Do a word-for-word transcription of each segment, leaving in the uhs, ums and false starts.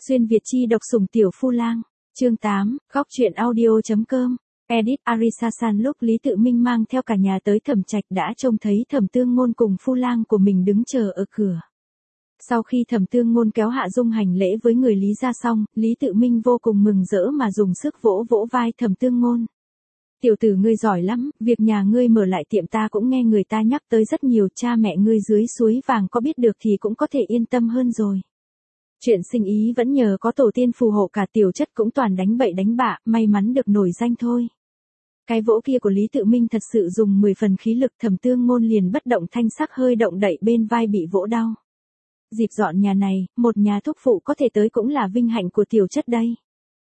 Xuyên Việt chi độc sủng tiểu phu lang. Chương tám, góc truyện audio.com. Edit Arisasan. Lúc Lý Tự Minh mang theo cả nhà tới Thẩm Trạch đã trông thấy Thẩm Tương Ngôn cùng phu lang của mình đứng chờ ở cửa. Sau khi Thẩm Tương Ngôn kéo Hạ Dung hành lễ với người Lý gia xong, Lý Tự Minh vô cùng mừng rỡ mà dùng sức vỗ vỗ vai Thẩm Tương Ngôn. Tiểu tử ngươi giỏi lắm, việc nhà ngươi mở lại tiệm ta cũng nghe người ta nhắc tới rất nhiều, cha mẹ ngươi dưới suối vàng có biết được thì cũng có thể yên tâm hơn rồi. Chuyện sinh ý vẫn nhờ có tổ tiên phù hộ, cả tiểu chất cũng toàn đánh bậy đánh bạ, may mắn được nổi danh thôi. Cái vỗ kia của Lý Tự Minh thật sự dùng mười phần khí lực. Thẩm Tương Ngôn liền bất động thanh sắc hơi động đậy bên vai bị vỗ đau. Dịp dọn nhà này, một nhà thúc phụ có thể tới cũng là vinh hạnh của tiểu chất đây.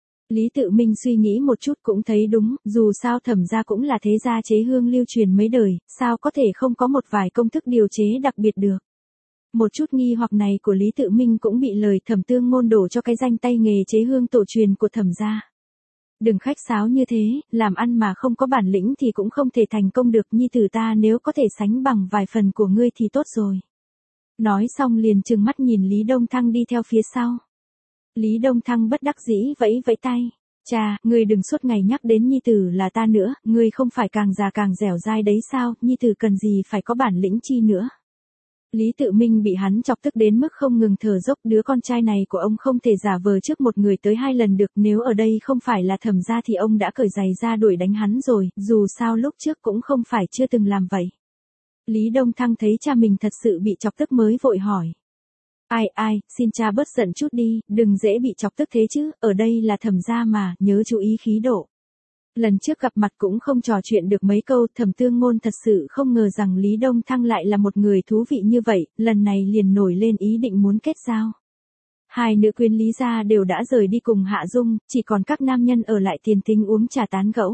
Lý Tự Minh suy nghĩ một chút cũng thấy đúng, dù sao Thẩm gia cũng là thế gia chế hương lưu truyền mấy đời, sao có thể không có một vài công thức điều chế đặc biệt được. Một chút nghi hoặc này của Lý Tự Minh cũng bị lời Thẩm Tương Ngôn đổ cho cái danh tay nghề chế hương tổ truyền của Thẩm gia. Đừng khách sáo như thế, làm ăn mà không có bản lĩnh thì cũng không thể thành công được, nhi tử ta nếu có thể sánh bằng vài phần của ngươi thì tốt rồi. Nói xong liền trừng mắt nhìn Lý Đông Thăng đi theo phía sau. Lý Đông Thăng bất đắc dĩ vẫy vẫy tay. Cha, ngươi đừng suốt ngày nhắc đến nhi tử là ta nữa, ngươi không phải càng già càng dẻo dai đấy sao, nhi tử cần gì phải có bản lĩnh chi nữa. Lý Tự Minh bị hắn chọc tức đến mức không ngừng thở dốc, đứa con trai này của ông không thể giả vờ trước một người tới hai lần được, nếu ở đây không phải là Thẩm gia thì ông đã cởi giày ra đuổi đánh hắn rồi, dù sao lúc trước cũng không phải chưa từng làm vậy. Lý Đông Thăng thấy cha mình thật sự bị chọc tức mới vội hỏi. Ai ai, xin cha bớt giận chút đi, đừng dễ bị chọc tức thế chứ, ở đây là Thẩm gia mà, nhớ chú ý khí độ. Lần trước gặp mặt cũng không trò chuyện được mấy câu, Thẩm Tương Ngôn thật sự không ngờ rằng Lý Đông Thăng lại là một người thú vị như vậy, lần này liền nổi lên ý định muốn kết giao. Hai nữ quyến Lý gia đều đã rời đi cùng Hạ Dung, chỉ còn các nam nhân ở lại tiền tính uống trà tán gẫu.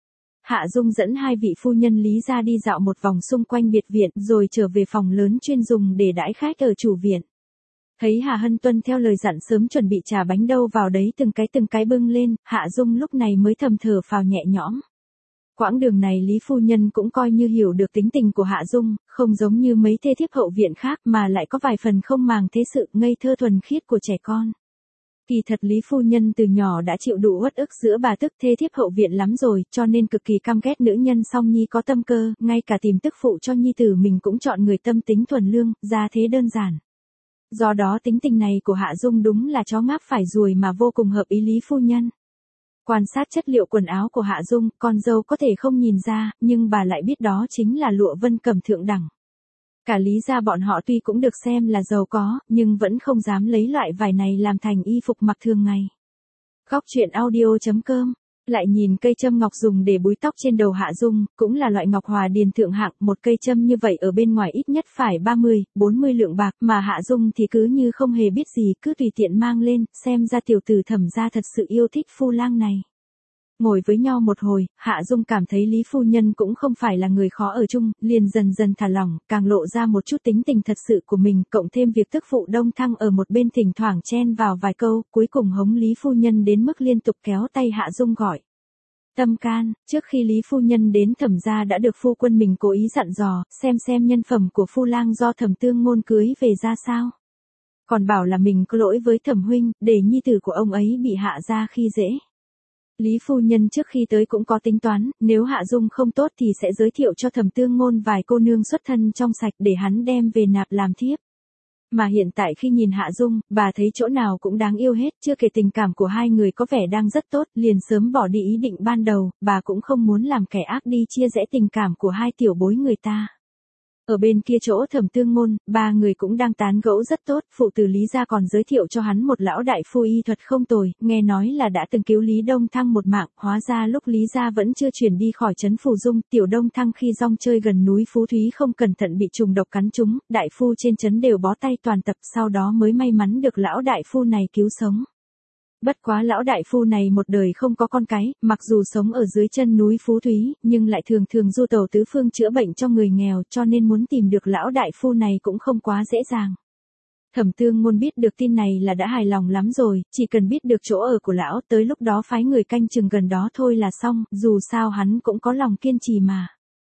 Hạ Dung dẫn hai vị phu nhân Lý gia đi dạo một vòng xung quanh biệt viện rồi trở về phòng lớn chuyên dùng để đãi khách ở chủ viện. Thấy Hà Hân tuân theo lời dặn sớm chuẩn bị trà bánh đâu vào đấy từng cái từng cái bưng lên, Hạ Dung lúc này mới thầm thở phào nhẹ nhõm. Quãng đường này Lý phu nhân cũng coi như hiểu được tính tình của Hạ Dung, không giống như mấy thê thiếp hậu viện khác mà lại có vài phần không màng thế sự ngây thơ thuần khiết của trẻ con. Kỳ thật Lý phu nhân từ nhỏ đã chịu đủ uất ức giữa bà tức thê thiếp hậu viện lắm rồi, cho nên cực kỳ căm ghét nữ nhân song nhi có tâm cơ, ngay cả tìm tức phụ cho nhi tử mình cũng chọn người tâm tính thuần lương, ra thế đơn giản. Do đó tính tình này của Hạ Dung đúng là chó ngáp phải ruồi mà vô cùng hợp ý Lý phu nhân. Quan sát chất liệu quần áo của Hạ Dung, con dâu có thể không nhìn ra, nhưng bà lại biết đó chính là lụa vân cẩm thượng đẳng. Cả Lý gia bọn họ tuy cũng được xem là giàu có, nhưng vẫn không dám lấy loại vải này làm thành y phục mặc thường ngày. Góc truyện audio.com. Lại nhìn cây châm ngọc dùng để búi tóc trên đầu Hạ Dung, cũng là loại ngọc hòa điền thượng hạng, một cây châm như vậy ở bên ngoài ít nhất phải ba mươi, bốn mươi lượng bạc, mà Hạ Dung thì cứ như không hề biết gì, cứ tùy tiện mang lên, xem ra tiểu tử Thẩm gia thật sự yêu thích phu lang này. Ngồi với nhau một hồi, Hạ Dung cảm thấy Lý phu nhân cũng không phải là người khó ở chung, liền dần dần thả lỏng, càng lộ ra một chút tính tình thật sự của mình, cộng thêm việc tức phụ Đông Thăng ở một bên thỉnh thoảng chen vào vài câu, cuối cùng hống Lý phu nhân đến mức liên tục kéo tay Hạ Dung gọi. Tâm can, trước khi Lý phu nhân đến Thẩm gia đã được phu quân mình cố ý dặn dò, xem xem nhân phẩm của phu lang do Thẩm Tương Ngôn cưới về ra sao. Còn bảo là mình có lỗi với Thẩm huynh, để nhi tử của ông ấy bị Hạ gia khi dễ. Lý phu nhân trước khi tới cũng có tính toán, nếu Hạ Dung không tốt thì sẽ giới thiệu cho Thẩm Tương Ngôn vài cô nương xuất thân trong sạch để hắn đem về nạp làm thiếp. Mà hiện tại khi nhìn Hạ Dung, bà thấy chỗ nào cũng đáng yêu hết, chưa kể tình cảm của hai người có vẻ đang rất tốt, liền sớm bỏ đi ý định ban đầu, bà cũng không muốn làm kẻ ác đi chia rẽ tình cảm của hai tiểu bối người ta. Ở bên kia chỗ Thẩm Tương Ngôn, ba người cũng đang tán gẫu rất tốt, phụ tử Lý gia còn giới thiệu cho hắn một lão đại phu y thuật không tồi, nghe nói là đã từng cứu Lý Đông Thăng một mạng, hóa ra lúc Lý gia vẫn chưa chuyển đi khỏi trấn Phù Dung, tiểu Đông Thăng khi rong chơi gần núi Phú Thúy không cẩn thận bị trùng độc cắn trúng, đại phu trên trấn đều bó tay toàn tập, sau đó mới may mắn được lão đại phu này cứu sống. Bất quá lão đại phu này một đời không có con cái, mặc dù sống ở dưới chân núi Phú Thúy, nhưng lại thường thường du tàu tứ phương chữa bệnh cho người nghèo, cho nên muốn tìm được lão đại phu này cũng không quá dễ dàng. Thẩm Tương Ngôn biết được tin này là đã hài lòng lắm rồi, chỉ cần biết được chỗ ở của lão, tới lúc đó phái người canh chừng gần đó thôi là xong, dù sao hắn cũng có lòng kiên trì mà.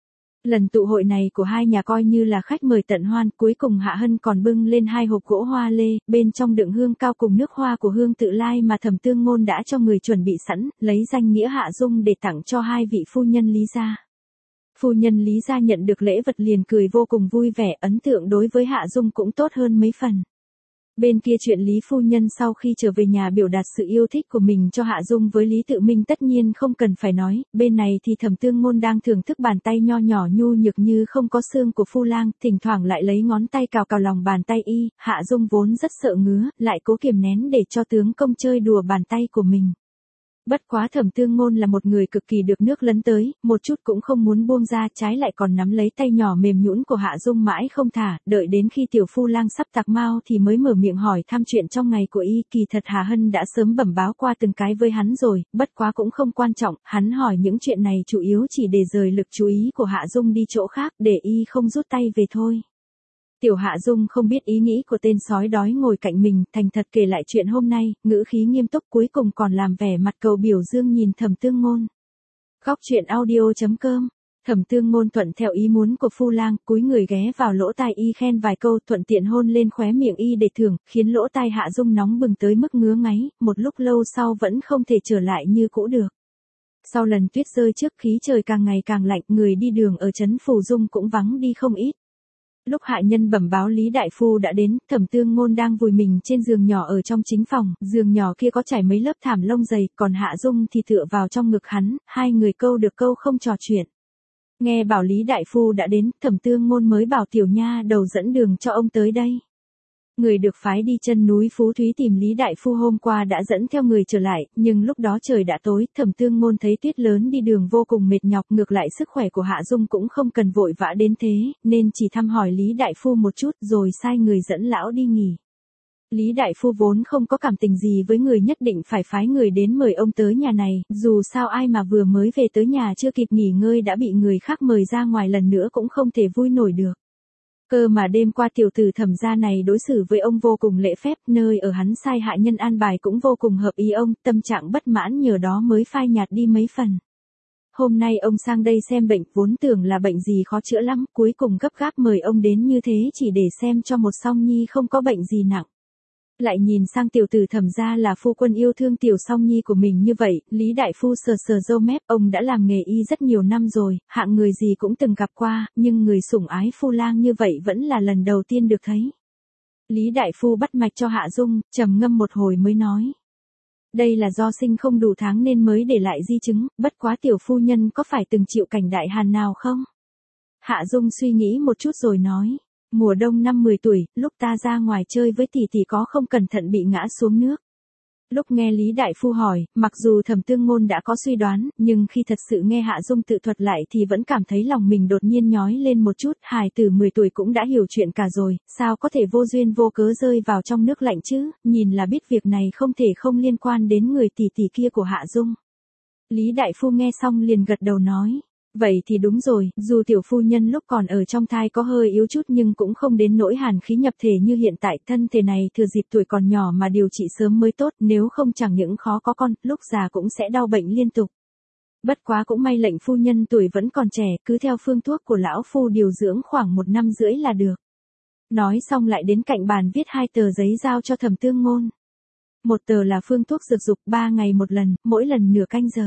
Lần tụ hội này của hai nhà coi như là khách mời tận hoan, cuối cùng Hạ Hân còn bưng lên hai hộp gỗ hoa lê, bên trong đựng hương cao cùng nước hoa của Hương Tự Lai mà Thẩm Tương Ngôn đã cho người chuẩn bị sẵn, lấy danh nghĩa Hạ Dung để tặng cho hai vị phu nhân Lý gia. Phu nhân Lý gia nhận được lễ vật liền cười vô cùng vui vẻ, ấn tượng đối với Hạ Dung cũng tốt hơn mấy phần. Bên kia chuyện Lý phu nhân sau khi trở về nhà biểu đạt sự yêu thích của mình cho Hạ Dung với Lý Tự Minh tất nhiên không cần phải nói, bên này thì Thẩm Tương Ngôn đang thưởng thức bàn tay nho nhỏ nhu nhược như không có xương của Phu Lang, thỉnh thoảng lại lấy ngón tay cào cào lòng bàn tay y, Hạ Dung vốn rất sợ ngứa, lại cố kiềm nén để cho tướng công chơi đùa bàn tay của mình. Bất quá Thẩm Tương Ngôn là một người cực kỳ được nước lấn tới, một chút cũng không muốn buông ra, trái lại còn nắm lấy tay nhỏ mềm nhũn của Hạ Dung mãi không thả, đợi đến khi tiểu Phu Lang sắp tạc mao thì mới mở miệng hỏi thăm chuyện trong ngày của y, kỳ thật Hà Hân đã sớm bẩm báo qua từng cái với hắn rồi, bất quá cũng không quan trọng, hắn hỏi những chuyện này chủ yếu chỉ để rời lực chú ý của Hạ Dung đi chỗ khác, để y không rút tay về thôi. Tiểu Hạ Dung không biết ý nghĩ của tên sói đói ngồi cạnh mình, thành thật kể lại chuyện hôm nay, ngữ khí nghiêm túc cuối cùng còn làm vẻ mặt cầu biểu dương nhìn Thẩm Tương Ngôn. Góc truyện audio chấm com. Thẩm Tương Ngôn thuận theo ý muốn của Phu Lang, cúi người ghé vào lỗ tai y khen vài câu, thuận tiện hôn lên khóe miệng y để thưởng, khiến lỗ tai Hạ Dung nóng bừng tới mức ngứa ngáy, một lúc lâu sau vẫn không thể trở lại như cũ được. Sau lần tuyết rơi trước, khí trời càng ngày càng lạnh, người đi đường ở trấn Phù Dung cũng vắng đi không ít. Lúc hạ nhân bẩm báo Lý đại phu đã đến, Thẩm Tương Ngôn đang vùi mình trên giường nhỏ ở trong chính phòng, giường nhỏ kia có trải mấy lớp thảm lông dày, còn Hạ Dung thì tựa vào trong ngực hắn, hai người câu được câu không trò chuyện. Nghe bảo Lý đại phu đã đến, Thẩm Tương Ngôn mới bảo tiểu nha đầu dẫn đường cho ông tới đây. Người được phái đi chân núi Phú Thúy tìm Lý đại phu hôm qua đã dẫn theo người trở lại, nhưng lúc đó trời đã tối, Thẩm Tương Ngôn thấy tuyết lớn đi đường vô cùng mệt nhọc, ngược lại sức khỏe của Hạ Dung cũng không cần vội vã đến thế, nên chỉ thăm hỏi Lý đại phu một chút rồi sai người dẫn lão đi nghỉ. Lý đại phu vốn không có cảm tình gì với người nhất định phải phái người đến mời ông tới nhà này, dù sao ai mà vừa mới về tới nhà chưa kịp nghỉ ngơi đã bị người khác mời ra ngoài lần nữa cũng không thể vui nổi được. Cơ mà đêm qua tiểu tử Thẩm gia này đối xử với ông vô cùng lễ phép, nơi ở hắn sai hạ nhân an bài cũng vô cùng hợp ý ông, tâm trạng bất mãn nhờ đó mới phai nhạt đi mấy phần. Hôm nay ông sang đây xem bệnh, vốn tưởng là bệnh gì khó chữa lắm, cuối cùng gấp gáp mời ông đến như thế chỉ để xem cho một song nhi không có bệnh gì nặng. Lại nhìn sang tiểu tử Thẩm gia là phu quân yêu thương tiểu song nhi của mình như vậy, Lý đại phu sờ sờ râu mép, ông đã làm nghề y rất nhiều năm rồi, hạng người gì cũng từng gặp qua, nhưng người sủng ái Phu Lang như vậy vẫn là lần đầu tiên được thấy. Lý đại phu bắt mạch cho Hạ Dung, trầm ngâm một hồi mới nói. Đây là do sinh không đủ tháng nên mới để lại di chứng, bất quá tiểu phu nhân có phải từng chịu cảnh đại hàn nào không? Hạ Dung suy nghĩ một chút rồi nói. Mùa đông năm mười tuổi, lúc ta ra ngoài chơi với tỷ tỷ có không cẩn thận bị ngã xuống nước. Lúc nghe Lý đại phu hỏi, mặc dù Thẩm Tương Ngôn đã có suy đoán, nhưng khi thật sự nghe Hạ Dung tự thuật lại thì vẫn cảm thấy lòng mình đột nhiên nhói lên một chút, hài tử mười tuổi cũng đã hiểu chuyện cả rồi, sao có thể vô duyên vô cớ rơi vào trong nước lạnh chứ, nhìn là biết việc này không thể không liên quan đến người tỷ tỷ kia của Hạ Dung. Lý đại phu nghe xong liền gật đầu nói. Vậy thì đúng rồi, dù tiểu phu nhân lúc còn ở trong thai có hơi yếu chút nhưng cũng không đến nỗi hàn khí nhập thể như hiện tại, thân thể này thừa dịp tuổi còn nhỏ mà điều trị sớm mới tốt, nếu không chẳng những khó có con, lúc già cũng sẽ đau bệnh liên tục. Bất quá cũng may lệnh phu nhân tuổi vẫn còn trẻ, cứ theo phương thuốc của lão phu điều dưỡng khoảng một năm rưỡi là được. Nói xong lại đến cạnh bàn viết hai tờ giấy giao cho Thẩm Tương Ngôn. Một tờ là phương thuốc dược dục ba ngày một lần, mỗi lần nửa canh giờ.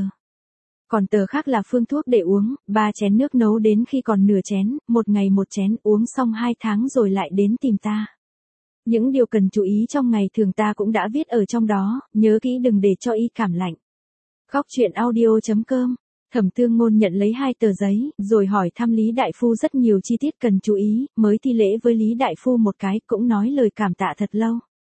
Còn tờ khác là phương thuốc để uống, ba chén nước nấu đến khi còn nửa chén, một ngày một chén, uống xong hai tháng rồi lại đến tìm ta. Những điều cần chú ý trong ngày thường ta cũng đã viết ở trong đó, nhớ kỹ đừng để cho y cảm lạnh. Góc truyện audio chấm com. Thẩm Tương Ngôn nhận lấy hai tờ giấy, rồi hỏi thăm Lý đại phu rất nhiều chi tiết cần chú ý, mới thi lễ với Lý đại phu một cái, cũng nói lời cảm tạ thật lâu.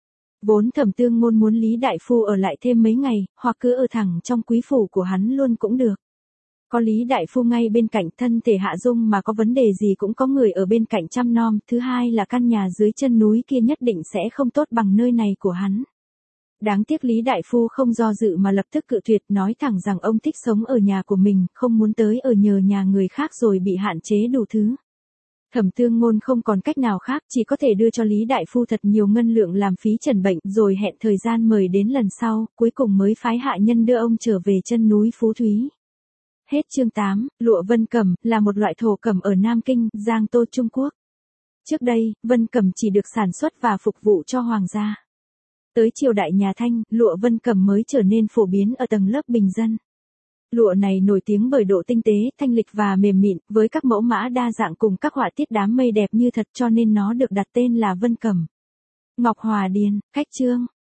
Vốn Thẩm Tương Ngôn muốn Lý đại phu ở lại thêm mấy ngày, hoặc cứ ở thẳng trong quý phủ của hắn luôn cũng được. Có Lý đại phu ngay bên cạnh, thân thể Hạ Dung mà có vấn đề gì cũng có người ở bên cạnh chăm nom, thứ hai là căn nhà dưới chân núi kia nhất định sẽ không tốt bằng nơi này của hắn. Đáng tiếc Lý đại phu không do dự mà lập tức cự tuyệt, nói thẳng rằng ông thích sống ở nhà của mình, không muốn tới ở nhờ nhà người khác rồi bị hạn chế đủ thứ. Thẩm Tương Ngôn không còn cách nào khác, chỉ có thể đưa cho Lý đại phu thật nhiều ngân lượng làm phí trần bệnh, rồi hẹn thời gian mời đến lần sau, cuối cùng mới phái hạ nhân đưa ông trở về chân núi Phú Thúy. Hết chương tám, lụa vân cẩm là một loại thổ cẩm ở Nam Kinh, Giang Tô, Trung Quốc. Trước đây, vân cẩm chỉ được sản xuất và phục vụ cho hoàng gia. Tới triều đại nhà Thanh, lụa vân cẩm mới trở nên phổ biến ở tầng lớp bình dân. Lụa này nổi tiếng bởi độ tinh tế, thanh lịch và mềm mịn, với các mẫu mã đa dạng cùng các họa tiết đám mây đẹp như thật cho nên nó được đặt tên là vân cẩm. Ngọc Hòa Điền, khách chương.